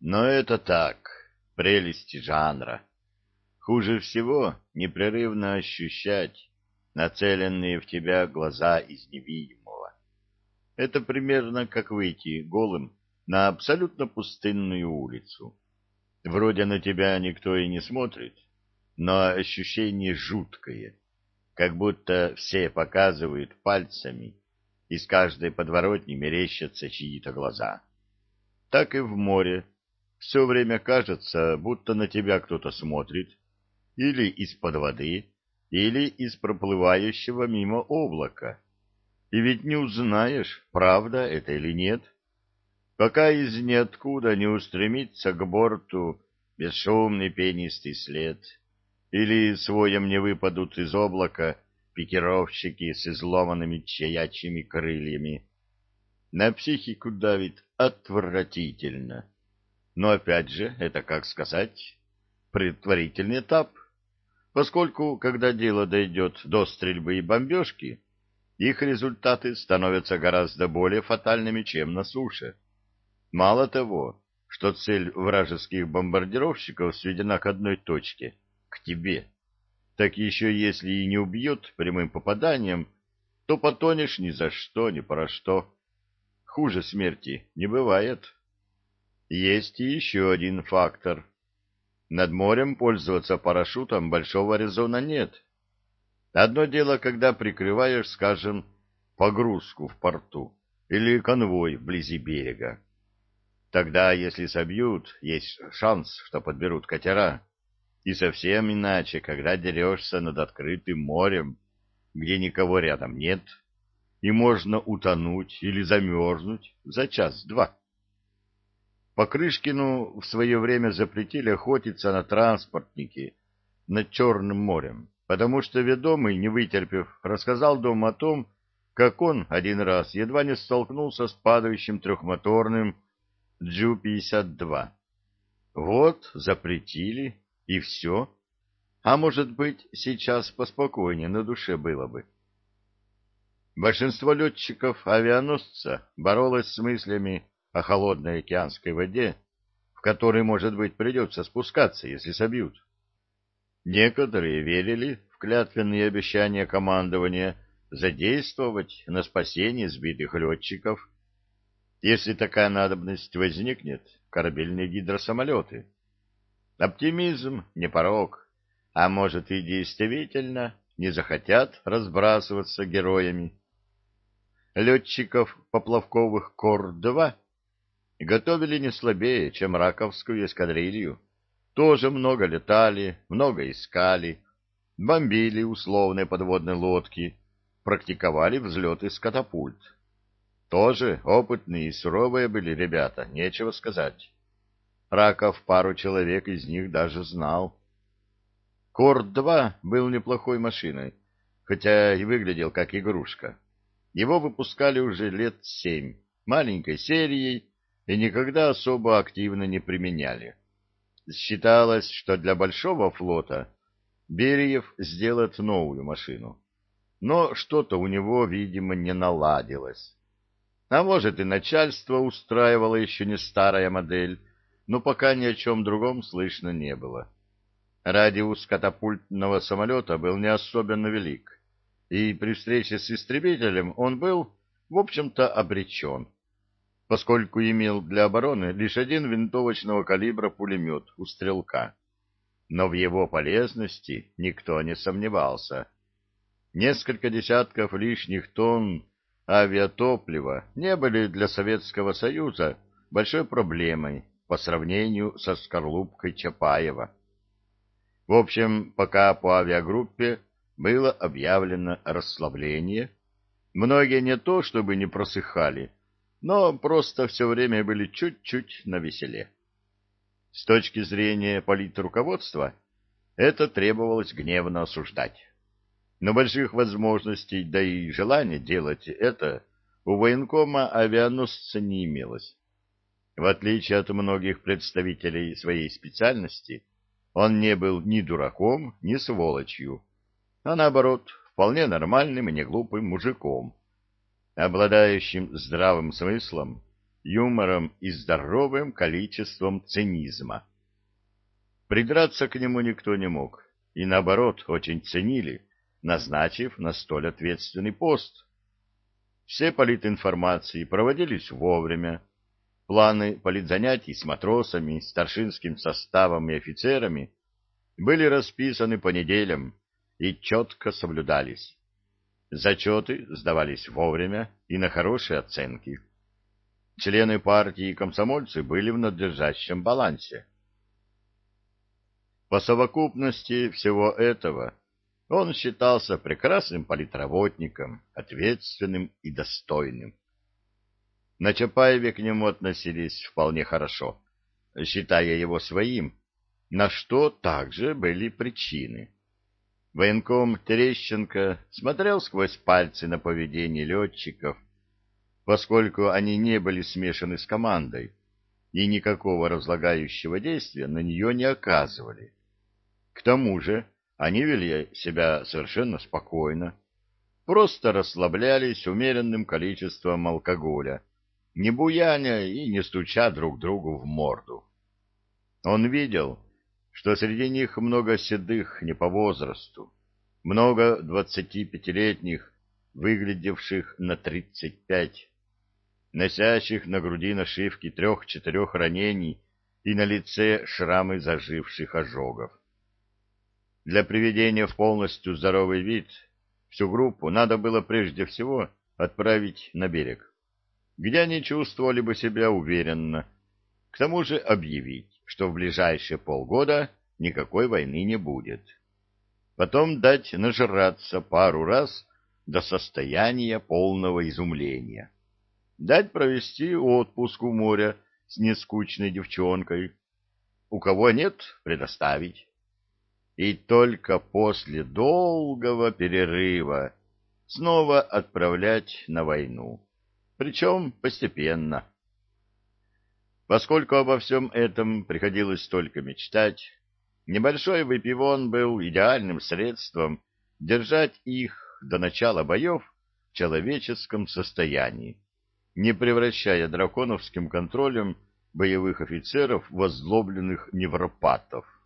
Но это так, прелести жанра. Хуже всего непрерывно ощущать нацеленные в тебя глаза из невидимого. Это примерно как выйти голым на абсолютно пустынную улицу. Вроде на тебя никто и не смотрит, но ощущение жуткое, как будто все показывают пальцами, из каждой подворотни мерещатся чьи-то глаза. Так и в море. Все время кажется, будто на тебя кто-то смотрит, или из-под воды, или из проплывающего мимо облака. И ведь не узнаешь, правда это или нет, пока из ниоткуда не устремится к борту бесшумный пенистый след, или своем не выпадут из облака пикировщики с изломанными чаячьими крыльями. На психику давит отвратительно. Но опять же, это, как сказать, предварительный этап, поскольку, когда дело дойдет до стрельбы и бомбежки, их результаты становятся гораздо более фатальными, чем на суше. Мало того, что цель вражеских бомбардировщиков сведена к одной точке — к тебе, так еще если и не убьет прямым попаданием, то потонешь ни за что, ни про что. Хуже смерти не бывает. Есть и еще один фактор. Над морем пользоваться парашютом большого резона нет. Одно дело, когда прикрываешь, скажем, погрузку в порту или конвой вблизи берега. Тогда, если собьют, есть шанс, что подберут катера. И совсем иначе, когда дерешься над открытым морем, где никого рядом нет, и можно утонуть или замерзнуть за час-два. Покрышкину в свое время запретили охотиться на транспортники над Черным морем, потому что ведомый, не вытерпев, рассказал дому о том, как он один раз едва не столкнулся с падающим трехмоторным Джу-52. Вот, запретили, и все. А может быть, сейчас поспокойнее на душе было бы. Большинство летчиков авианосца боролось с мыслями о холодной океанской воде, в которой, может быть, придется спускаться, если собьют. Некоторые верили в клятвенные обещания командования задействовать на спасение сбитых летчиков, если такая надобность возникнет, корабельные гидросамолеты. Оптимизм не порок, а может и действительно не захотят разбрасываться героями. Летчиков поплавковых Кор-2 готовили не слабее, чем Раковскую эскадрилью. Тоже много летали, много искали, бомбили условные подводные лодки, практиковали взлеты с катапульт. Тоже опытные и суровые были ребята, нечего сказать. Раков пару человек из них даже знал. Кор-2 был неплохой машиной, хотя и выглядел как игрушка. Его выпускали уже лет 7, маленькой серией, и никогда особо активно не применяли. Считалось, что для большого флота Бериев сделает новую машину. Но что-то у него, видимо, не наладилось. А может, и начальство устраивало еще не старая модель, но пока ни о чем другом слышно не было. Радиус катапультного самолета был не особенно велик, и при встрече с истребителем он был, в общем-то, обречен, поскольку имел для обороны лишь один винтовочного калибра пулемет у стрелка. Но в его полезности никто не сомневался. Несколько десятков лишних тонн авиатоплива не были для Советского Союза большой проблемой по сравнению со скорлупкой Чапаева. В общем, пока по авиагруппе было объявлено расслабление, многие не то чтобы не просыхали, но просто все время были чуть-чуть навеселе. С точки зрения политруководства это требовалось гневно осуждать. Но больших возможностей, да и желания делать это у военкома авианосца не имелось. В отличие от многих представителей своей специальности, он не был ни дураком, ни сволочью, а наоборот, вполне нормальным и неглупым мужиком, обладающим здравым смыслом юмором и здоровым количеством цинизма. Придраться к нему никто не мог, и наоборот очень ценили, назначив на столь ответственный пост. Все политинформации проводились вовремя, планы политзанятий с матросами, старшинским составом и офицерами были расписаны по неделям и четко соблюдались. Зачеты сдавались вовремя и на хорошие оценки. Члены партии и комсомольцы были в надлежащем балансе. По совокупности всего этого он считался прекрасным политработником, ответственным и достойным. На Чапаеве к нему относились вполне хорошо, считая его своим, на что также были причины. Военком Терещенко смотрел сквозь пальцы на поведение летчиков, поскольку они не были смешаны с командой и никакого разлагающего действия на нее не оказывали. К тому же они вели себя совершенно спокойно, просто расслаблялись умеренным количеством алкоголя, не буяня и не стуча друг другу в морду. Он видел, что среди них много седых не по возрасту, много 25-летних, выглядевших на 35, носящих на груди нашивки 3-4 ранений и на лице шрамы заживших ожогов. Для приведения в полностью здоровый вид всю группу надо было прежде всего отправить на берег, где они чувствовали бы себя уверенно, к тому же объявить, что в ближайшие полгода никакой войны не будет. Потом дать нажраться пару раз до состояния полного изумления. Дать провести отпуск у моря с нескучной девчонкой. У кого нет, предоставить. И только после долгого перерыва снова отправлять на войну. Причем постепенно. Поскольку обо всем этом приходилось только мечтать, небольшой выпивон был идеальным средством держать их до начала боев в человеческом состоянии, не превращая драконовским контролем боевых офицеров в озлобленных невропатов.